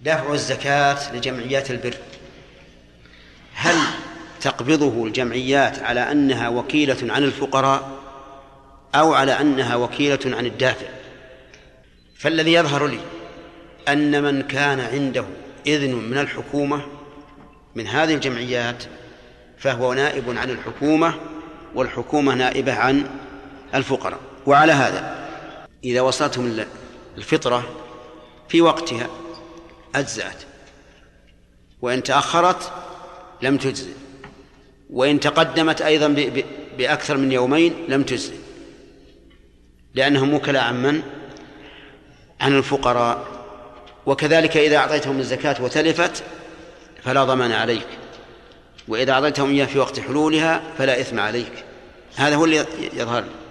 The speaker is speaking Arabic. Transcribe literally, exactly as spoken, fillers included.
دفع الزكاة لجمعيات البر، هل تقبضه الجمعيات على أنها وكيلة عن الفقراء أو على أنها وكيلة عن الدافع؟ فالذي يظهر لي أن من كان عنده إذن من الحكومة من هذه الجمعيات فهو نائب عن الحكومة، والحكومة نائبة عن الفقراء. وعلى هذا إذا وصلتهم الفطرة في وقتها أجزأت، وإن تأخرت لم تجزئ، وإن تقدمت أيضا بأكثر من يومين لم تجزئ، لأنهم وكلاء عن من؟ عن الفقراء. وكذلك إذا أعطيتهم الزكاة وتلفت فلا ضمان عليك، وإذا أعطيتهم إياه في وقت حلولها فلا إثم عليك. هذا هو اللي يظهر.